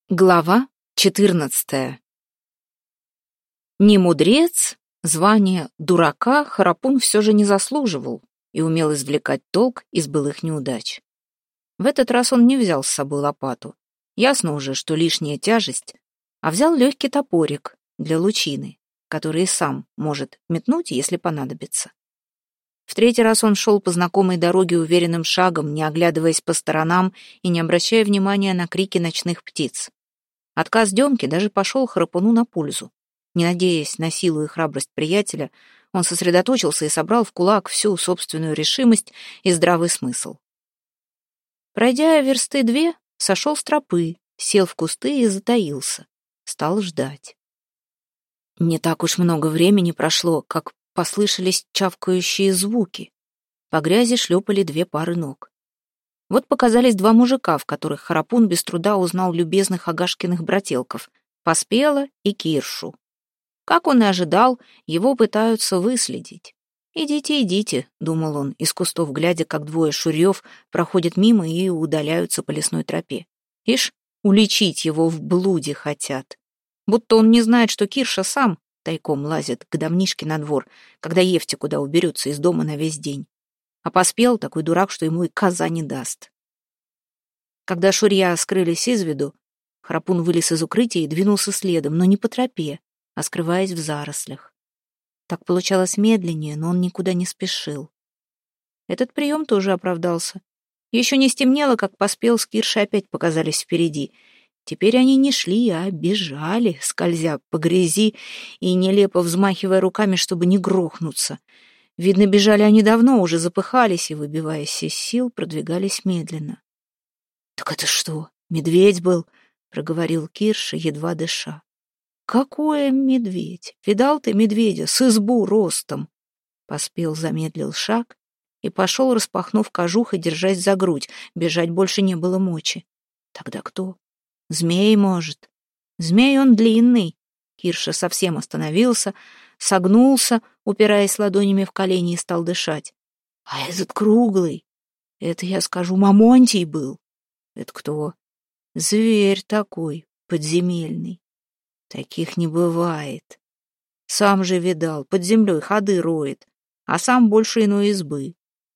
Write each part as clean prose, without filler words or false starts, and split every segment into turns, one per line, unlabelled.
Глава 14. Не мудрец, звание дурака Харапун все же не заслуживал и умел извлекать толк из былых неудач. В этот раз он не взял с собой лопату. Ясно уже, что лишняя тяжесть, а взял легкий топорик для лучины, который и сам может метнуть, если понадобится. В третий раз он шел по знакомой дороге уверенным шагом, не оглядываясь по сторонам и не обращая внимания на крики ночных птиц. Отказ Демки даже пошел Харапуну на пользу. Не надеясь на силу и храбрость приятеля, он сосредоточился и собрал в кулак всю собственную решимость и здравый смысл. Пройдя версты 2, сошел с тропы, сел в кусты и затаился. Стал ждать. Не так уж много времени прошло, как послышались чавкающие звуки. По грязи шлепали 2 пары ног. Вот показались 2 мужика, в которых Харапун без труда узнал любезных Агашкиных брателков — Поспела и Киршу. Как он и ожидал, его пытаются выследить. «Идите, идите», — думал он, из кустов глядя, как 2 шурьев проходят мимо и удаляются по лесной тропе. Ишь, уличить его в блуде хотят. Будто он не знает, что Кирша сам тайком лазит к домнишке на двор, когда Евти куда уберется из дома на весь день. А Поспел такой дурак, что ему и коза не даст. Когда шурья скрылись из виду, Харапун вылез из укрытия и двинулся следом, но не по тропе, а скрываясь в зарослях. Так получалось медленнее, но он никуда не спешил. Этот прием тоже оправдался. Еще не стемнело, как Поспел с Киршей опять показались впереди. Теперь они не шли, а бежали, скользя по грязи и нелепо взмахивая руками, чтобы не грохнуться. Видно, бежали они давно, уже запыхались и, выбиваясь из сил, продвигались медленно. «Так это что, медведь был?» — проговорил Кирша, едва дыша. «Какое медведь? Видал ты медведя с избу ростом?» Поспел замедлил шаг и пошел, распахнув кожух и держась за грудь. Бежать больше не было мочи. «Тогда кто? Змей, может?» «Змей он длинный». Кирша совсем остановился, согнулся, упираясь ладонями в колени, и стал дышать. «А этот круглый? Это, я скажу, Мамонтий был». «Это кто?» «Зверь такой, подземельный. Таких не бывает. Сам же видал, под землей ходы роет, а сам больше иной избы».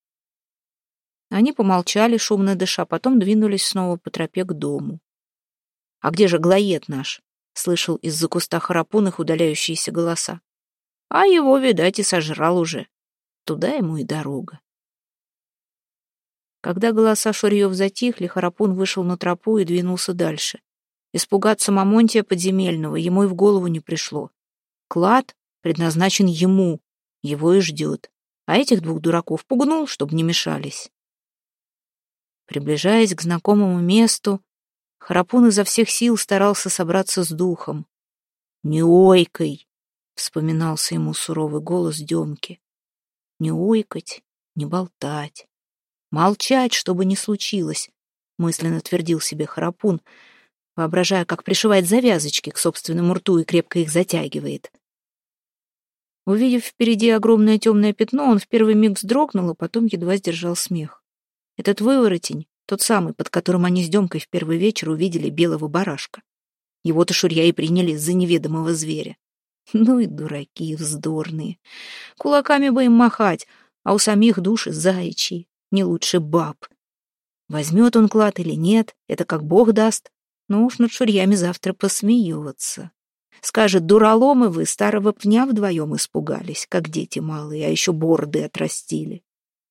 Они помолчали, шумно дыша, потом двинулись снова по тропе к дому. «А где же Глоед наш?» — слышал из-за куста Харапун их удаляющиеся голоса. «А его, видать, и сожрал уже. Туда ему и дорога». Когда голоса шурьев затихли, Харапун вышел на тропу и двинулся дальше. Испугаться Мамонтия подземельного ему и в голову не пришло. Клад предназначен ему, его и ждет. А этих 2 дураков пугнул, чтобы не мешались. Приближаясь к знакомому месту, Харапун изо всех сил старался собраться с духом. «Не ойкай!» — вспоминался ему суровый голос Демки. «Не ойкать, не болтать. Молчать, чтобы не случилось», — мысленно твердил себе Харапун, воображая, как пришивает завязочки к собственному рту и крепко их затягивает. Увидев впереди огромное темное пятно, он в первый миг вздрогнул, а потом едва сдержал смех. Этот выворотень, тот самый, под которым они с Демкой в первый вечер увидели белого барашка. Его-то шурья и приняли за неведомого зверя. Ну и дураки вздорные. Кулаками бы им махать, а у самих души заячьи, не лучше баб. Возьмет он клад или нет, это как Бог даст, но уж над шурьями завтра посмеется. Скажет: «Дураломы вы, старого пня вдвоем испугались, как дети малые, а еще бороды отрастили».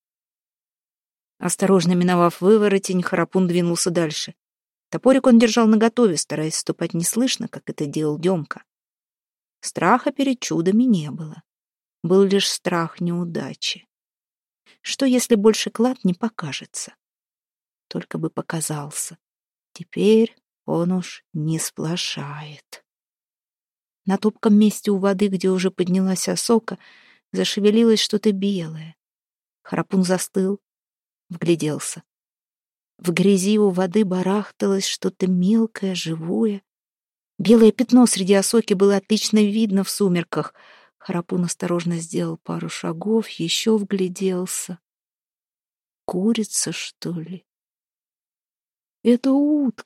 Осторожно миновав выворотень, Харапун двинулся дальше. Топорик он держал наготове, стараясь ступать неслышно, как это делал Демка. Страха перед чудами не было. Был лишь страх неудачи. Что, если больше клад не покажется? Только бы показался. Теперь он уж не сплошает. На топком месте у воды, где уже поднялась осока, зашевелилось что-то белое. Харапун застыл, вгляделся. В грязи у воды барахталось что-то мелкое, живое. Белое пятно среди осоки было отлично видно в сумерках. Харапун осторожно сделал пару шагов, еще вгляделся. Курица, что ли? Это утка.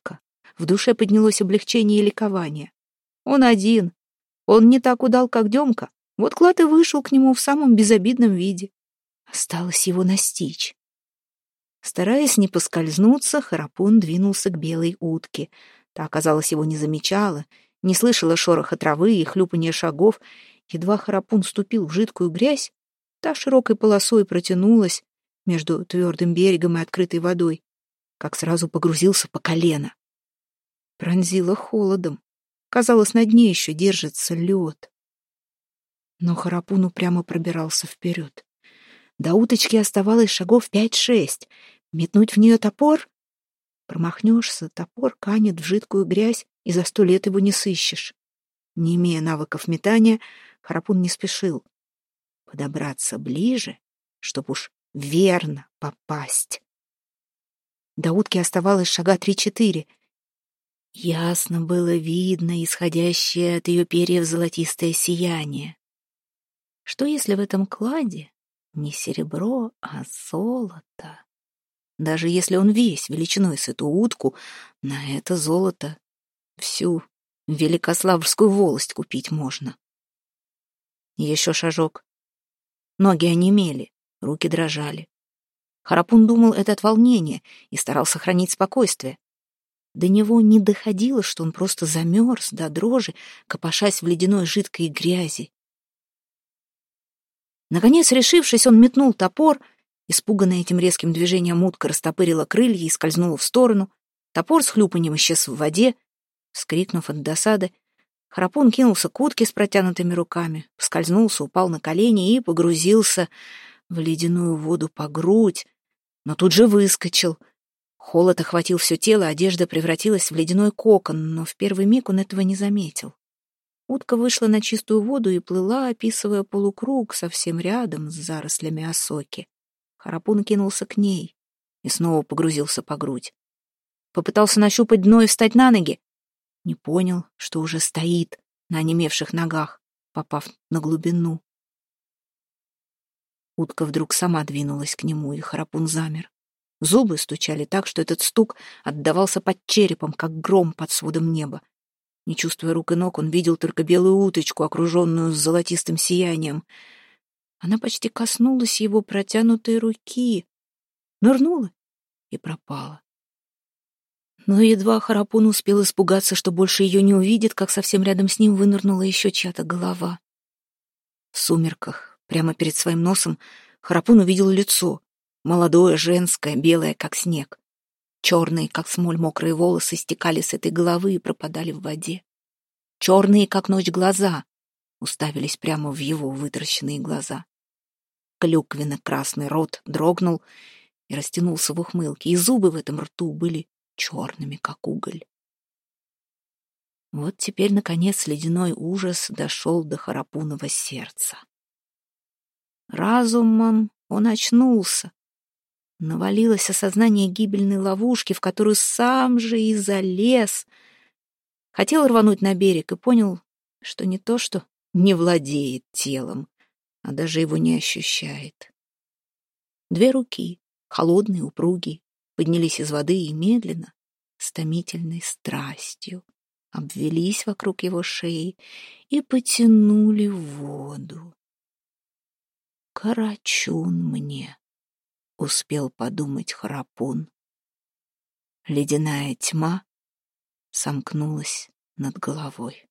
В душе поднялось облегчение и ликование. Он один. Он не так удал, как Демка. Вот клад и вышел к нему в самом безобидном виде. Осталось его настичь. Стараясь не поскользнуться, Харапун двинулся к белой утке. Та, казалось, его не замечала, не слышала шороха травы и хлюпанья шагов. Едва Харапун ступил в жидкую грязь, та широкой полосой протянулась между твердым берегом и открытой водой, как сразу погрузился по колено. Пронзило холодом. Казалось, на дне еще держится лед. Но Харапун упрямо пробирался вперед. До уточки оставалось шагов 5-6. Метнуть в нее топор? Промахнешься, топор канет в жидкую грязь, и за 100 лет его не сыщешь. Не имея навыков метания, Харапун не спешил подобраться ближе, чтоб уж верно попасть. До утки оставалось шага 3-4. Ясно было видно исходящее от ее перьев золотистое сияние. Что если в этом кладе не серебро, а золото? Даже если он весь величиной с эту утку, на это золото всю Великославскую волость купить можно. Еще шажок. Ноги онемели, руки дрожали. Харапун думал это от волнения и старался сохранить спокойствие. До него не доходило, что он просто замерз до дрожи, копошась в ледяной жидкой грязи. Наконец, решившись, он метнул топор. Испуганная этим резким движением утка растопырила крылья и скользнула в сторону. Топор с хлюпаньем исчез в воде. Вскрикнув от досады, Харапун кинулся к утке с протянутыми руками, поскользнулся, упал на колени и погрузился в ледяную воду по грудь, но тут же выскочил. Холод охватил все тело, одежда превратилась в ледяной кокон, но в первый миг он этого не заметил. Утка вышла на чистую воду и плыла, описывая полукруг совсем рядом с зарослями осоки. Харапун кинулся к ней и снова погрузился по грудь. Попытался нащупать дно и встать на ноги. Не понял, что уже стоит на онемевших ногах, попав на глубину. Утка вдруг сама двинулась к нему, и Харапун замер. Зубы стучали так, что этот стук отдавался под черепом, как гром под сводом неба. Не чувствуя рук и ног, он видел только белую уточку, окруженную золотистым сиянием. Она почти коснулась его протянутой руки, нырнула и пропала. Но едва Харапун успел испугаться, что больше ее не увидит, как совсем рядом с ним вынырнула еще чья-то голова. В сумерках, прямо перед своим носом, Харапун увидел лицо. Молодое, женское, белое, как снег. Черные, как смоль, мокрые волосы стекали с этой головы и пропадали в воде. Черные, как ночь, глаза уставились прямо в его вытаращенные глаза. Клюквенно-красный рот дрогнул и растянулся в ухмылке, и зубы в этом рту были черными, как уголь. Вот теперь, наконец, ледяной ужас дошел до Харапунова сердца. Разумом он очнулся. Навалилось осознание гибельной ловушки, в которую сам же и залез. Хотел рвануть на берег и понял, что не то, что не владеет телом, а даже его не ощущает. 2 руки, холодные, упругие, поднялись из воды и медленно, с томительной страстью, обвелись вокруг его шеи и потянули в воду. «Карачун мне», — успел подумать Харапун. Ледяная тьма сомкнулась над головой.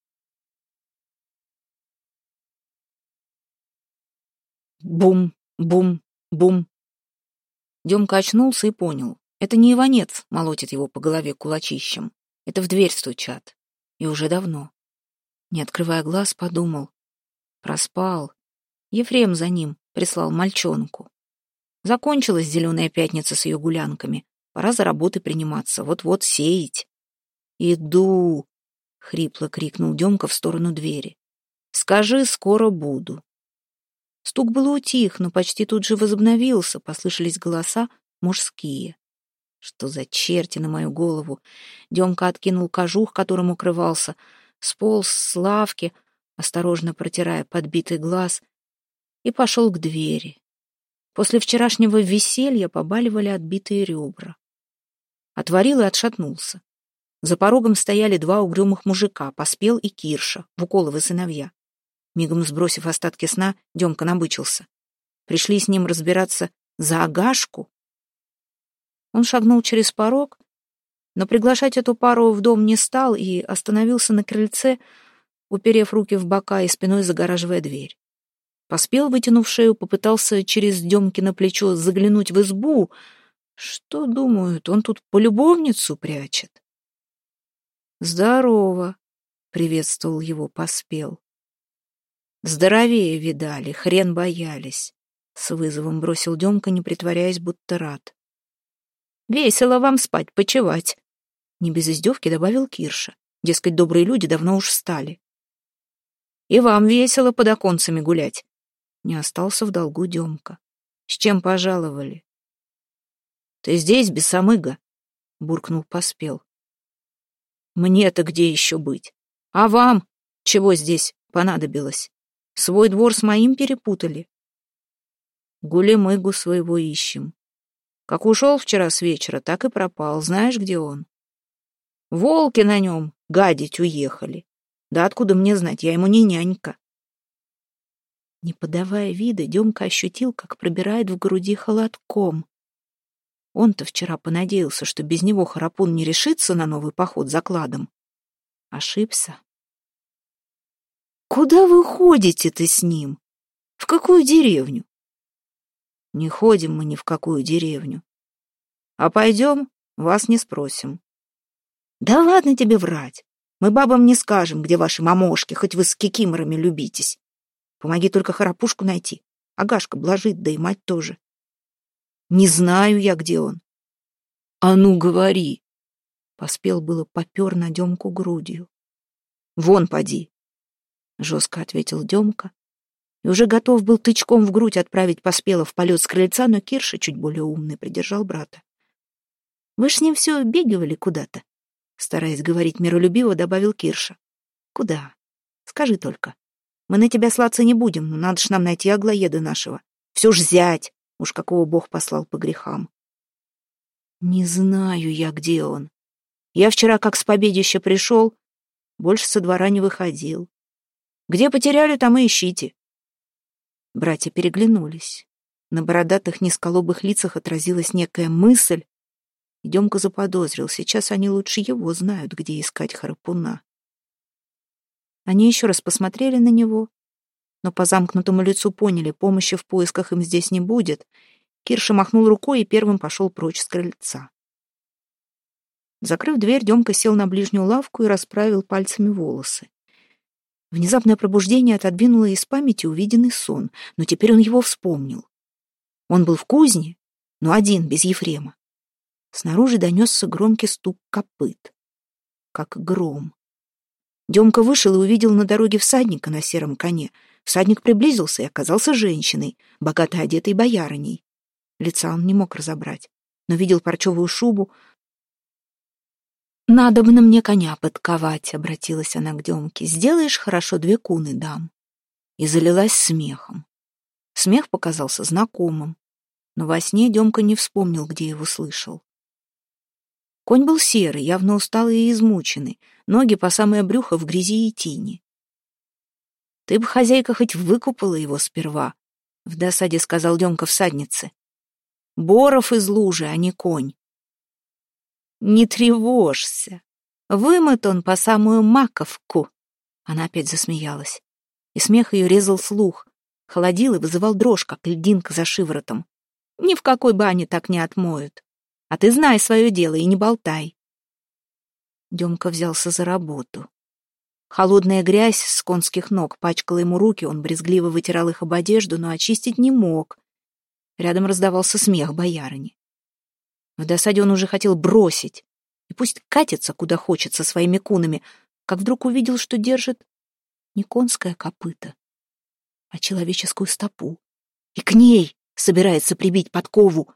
Бум, бум, бум. Демка очнулся и понял. Это не Иванец молотит его по голове кулачищем. Это в дверь стучат. И уже давно. Не открывая глаз, подумал. Проспал. Ефрем за ним прислал мальчонку. Закончилась зеленая пятница с ее гулянками. Пора за работы приниматься, вот-вот сеять. «Иду!» — хрипло крикнул Демка в сторону двери. «Скажи, скоро буду». Стук было утих, но почти тут же возобновился, послышались голоса мужские. Что за черти на мою голову? Демка откинул кожух, которым укрывался, сполз с лавки, осторожно протирая подбитый глаз, и пошел к двери. После вчерашнего веселья побаливали отбитые ребра. Отворил и отшатнулся. За порогом стояли два угрюмых мужика, Поспел и Кирша, Вуколовы сыновья. Мигом сбросив остатки сна, Демка набычился. Пришли с ним разбираться за Агашку. Он шагнул через порог, но приглашать эту пару в дом не стал и остановился на крыльце, уперев руки в бока и спиной загораживая дверь. Поспел, вытянув шею, попытался через Демкино плечо заглянуть в избу. Что думают, он тут полюбовницу прячет? «Здорово», — приветствовал его Поспел. «Здоровее видали, хрен боялись», — с вызовом бросил Демка, не притворяясь, будто рад. «Весело вам спать, почевать», — не без издевки добавил Кирша. Дескать, добрые люди давно уж встали. «И вам весело под оконцами гулять», — не остался в долгу Демка. «С чем пожаловали?» «Ты здесь, бесомыга?» — буркнул Поспел. «Мне-то где еще быть? А вам чего здесь понадобилось? Свой двор с моим перепутали?» «Гулемыгу своего ищем. Как ушел вчера с вечера, так и пропал. Знаешь, где он? Волки на нем гадить уехали. Да откуда мне знать, я ему не нянька». Не подавая вида, Демка ощутил, как пробирает в груди холодком. Он-то вчера понадеялся, что без него Харапун не решится на новый поход за кладом. Ошибся. «Куда вы ходите-то с ним? В какую деревню?» «Не ходим мы ни в какую деревню. А пойдем, вас не спросим». «Да ладно тебе врать. Мы бабам не скажем, где ваши мамошки, хоть вы с кикиморами любитесь. Помоги только Харапушку найти. Агашка блажит, да и мать тоже». «Не знаю я, где он». «А ну, говори!» Поспел было попер на Демку грудью. «Вон поди!» Жестко ответил Демка и уже готов был тычком в грудь отправить Поспела в полет с крыльца, но Кирша, чуть более умный, придержал брата. «Вы ж с ним все бегивали куда-то», стараясь говорить миролюбиво, добавил Кирша. «Куда? Скажи только. Мы на тебя слаться не будем, но надо ж нам найти Аглоеда нашего. Все ж зять, уж какого Бог послал по грехам». «Не знаю я, где он. Я вчера, как с победища пришел, больше со двора не выходил. Где потеряли, там и ищите». Братья переглянулись. На бородатых низколобых лицах отразилась некая мысль, и Демка заподозрил, сейчас они лучше его знают, где искать Харапуна. Они еще раз посмотрели на него, но по замкнутому лицу поняли, помощи в поисках им здесь не будет. Кирша махнул рукой и первым пошел прочь с крыльца. Закрыв дверь, Демка сел на ближнюю лавку и расправил пальцами волосы. Внезапное пробуждение отодвинуло из памяти увиденный сон, но теперь он его вспомнил. Он был в кузне, но один, без Ефрема. Снаружи донесся громкий стук копыт, как гром. Демка вышел и увидел на дороге всадника на сером коне. Всадник приблизился и оказался женщиной, богато одетой боярыней. Лица он не мог разобрать, но видел парчевую шубу. «Надо бы на мне коня подковать», — обратилась она к Демке. «Сделаешь хорошо, 2 куны дам». И залилась смехом. Смех показался знакомым, но во сне Демка не вспомнил, где его слышал. Конь был серый, явно усталый и измученный, ноги по самое брюхо в грязи и тине. «Ты бы, хозяйка, хоть выкупала его сперва», — в досаде сказал Демка всаднице. «Боров из лужи, а не конь». «Не тревожься. Вымыт он по самую маковку». Она опять засмеялась, и смех ее резал слух, холодил и вызывал дрожь, как льдинка за шиворотом. «Ни в какой бане так не отмоют. А ты знай свое дело и не болтай». Демка взялся за работу. Холодная грязь с конских ног пачкала ему руки, он брезгливо вытирал их об одежду, но очистить не мог. Рядом раздавался смех боярыни. В досаде он уже хотел бросить, и пусть катится, куда хочет, со своими кунами, как вдруг увидел, что держит не конское копыто, а человеческую стопу, и к ней собирается прибить подкову.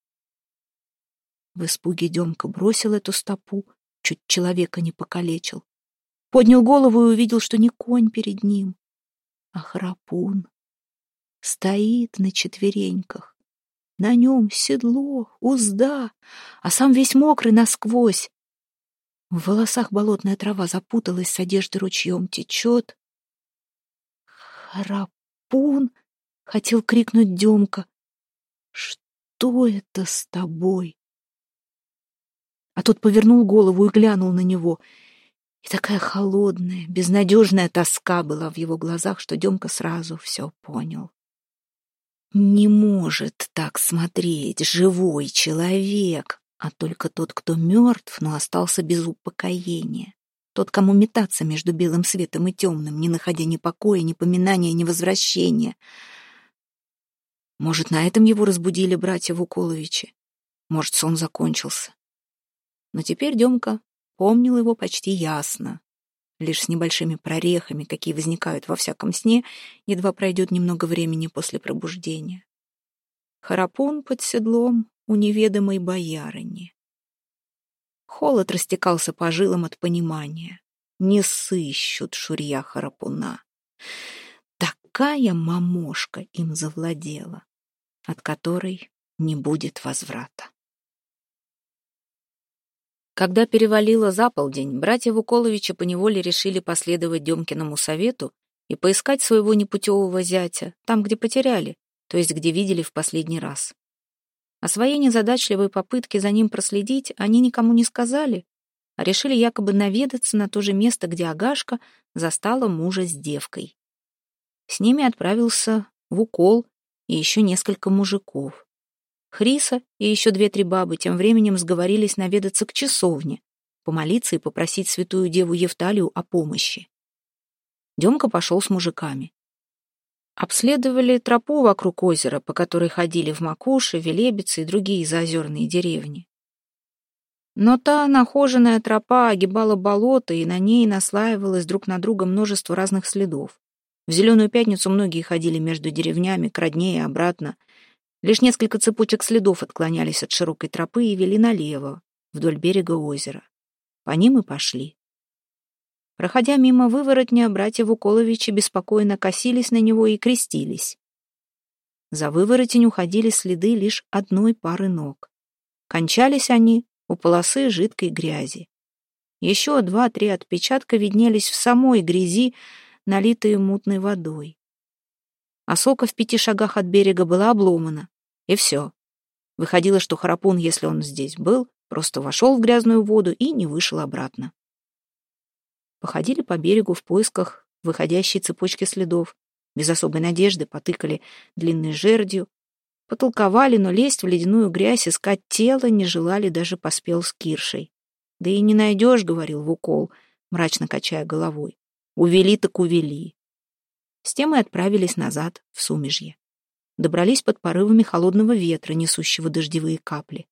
В испуге Демка бросил эту стопу, чуть человека не покалечил. Поднял голову и увидел, что не конь перед ним, а Харапун. Стоит на четвереньках. На нем седло, узда, а сам весь мокрый насквозь. В волосах болотная трава запуталась, с одежды ручьем течет. «Харапун!» — хотел крикнуть Демка. «Что это с тобой?» А тот повернул голову и глянул на него. И такая холодная, безнадежная тоска была в его глазах, что Демка сразу все понял. Не может так смотреть живой человек, а только тот, кто мертв, но остался без упокоения. Тот, кому метаться между белым светом и темным, не находя ни покоя, ни поминания, ни возвращения. Может, на этом его разбудили братья Вуколовичи? Может, сон закончился? Но теперь Демка помнил его почти ясно, лишь с небольшими прорехами, какие возникают во всяком сне, едва пройдет немного времени после пробуждения. Харапун под седлом у неведомой боярыни. Холод растекался по жилам от понимания. Не сыщут Шурья Харапуна. Такая мамошка им завладела, от которой не будет возврата. Когда перевалило за полдень, братья Вуколовичи поневоле решили последовать Демкиному совету и поискать своего непутевого зятя там, где потеряли, то есть где видели в последний раз. О своей незадачливой попытке за ним проследить они никому не сказали, а решили якобы наведаться на то же место, где Агашка застала мужа с девкой. С ними отправился Вукол и еще несколько мужиков. Хриса и еще 2-3 бабы тем временем сговорились наведаться к часовне, помолиться и попросить святую деву Евталию о помощи. Демка пошел с мужиками. Обследовали тропу вокруг озера, по которой ходили в Макуши, Велебицы и другие заозерные деревни. Но та нахоженная тропа огибала болото, и на ней наслаивалось друг на друга множество разных следов. В Зеленую пятницу многие ходили между деревнями, к родне и обратно. Лишь несколько цепочек следов отклонялись от широкой тропы и вели налево, вдоль берега озера. По ним и пошли. Проходя мимо выворотня, братья Вуколовичи беспокойно косились на него и крестились. За выворотень уходили следы лишь одной пары ног. Кончались они у полосы жидкой грязи. Еще 2-3 отпечатка виднелись в самой грязи, налитые мутной водой. Осока в 5 шагах от берега была обломана, и все. Выходило, что Харапун, если он здесь был, просто вошел в грязную воду и не вышел обратно. Походили по берегу в поисках выходящей цепочки следов. Без особой надежды потыкали длинной жердью, потолковали, но лезть в ледяную грязь, искать тело не желали даже Поспел с Киршей. «Да и не найдешь», — говорил Вукол, мрачно качая головой. «Увели так увели». С тем и отправились назад, в Сумежье. Добрались под порывами холодного ветра, несущего дождевые капли.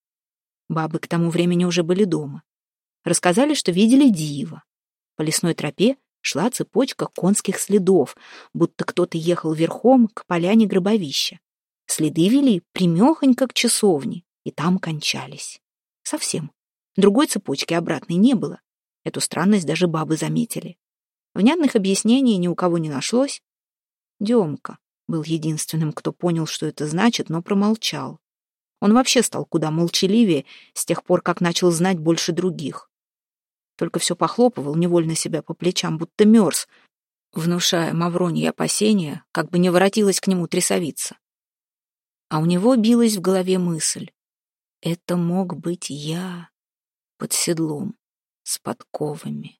Бабы к тому времени уже были дома. Рассказали, что видели диво. По лесной тропе шла цепочка конских следов, будто кто-то ехал верхом к поляне гробовища. Следы вели прямехонько к часовне, и там кончались. Совсем. Другой цепочки обратной не было. Эту странность даже бабы заметили. Внятных объяснений ни у кого не нашлось. Демка был единственным, кто понял, что это значит, но промолчал. Он вообще стал куда молчаливее с тех пор, как начал знать больше других. Только все похлопывал невольно себя по плечам, будто мерз, внушая Мавронье опасения, как бы не воротилась к нему трясовица. А у него билась в голове мысль: это мог быть я под седлом, с подковами.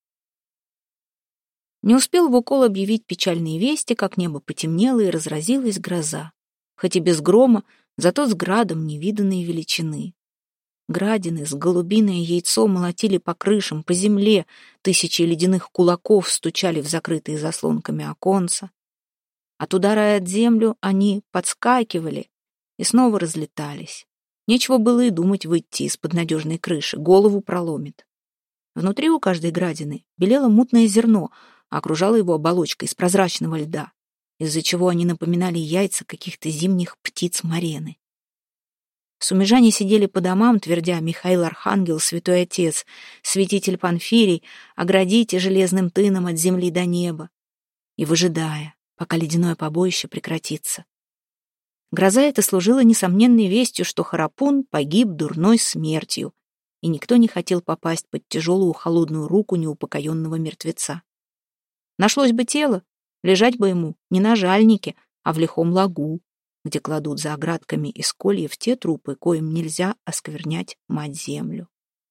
Не успел Вукол объявить печальные вести, как небо потемнело и разразилась гроза. Хоть и без грома, зато с градом невиданной величины. Градины с голубиное яйцо молотили по крышам, по земле, тысячи ледяных кулаков стучали в закрытые заслонками оконца. От удара от землю они подскакивали и снова разлетались. Нечего было и думать выйти из-под надежной крыши, голову проломит. Внутри у каждой градины белело мутное зерно, а окружало его оболочка из прозрачного льда, из-за чего они напоминали яйца каких-то зимних птиц-марены. Сумежане сидели по домам, твердя: «Михаил Архангел, святой отец, святитель Панфирий, оградите железным тыном от земли до неба», и выжидая, пока ледяное побоище прекратится. Гроза эта служила несомненной вестью, что Харапун погиб дурной смертью, и никто не хотел попасть под тяжелую холодную руку неупокоенного мертвеца. Нашлось бы тело, лежать бы ему не на жальнике, а в лихом лагу, где кладут за оградками из кольев те трупы, коим нельзя осквернять мать-землю.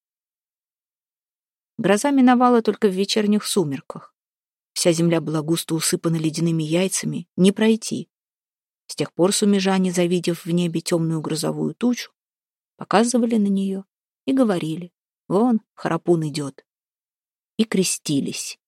Гроза миновала только в вечерних сумерках. Вся земля была густо усыпана ледяными яйцами, не пройти. С тех пор сумежане, завидев в небе темную грозовую тучу, показывали на нее и говорили: «Вон, Харапун идет», и крестились.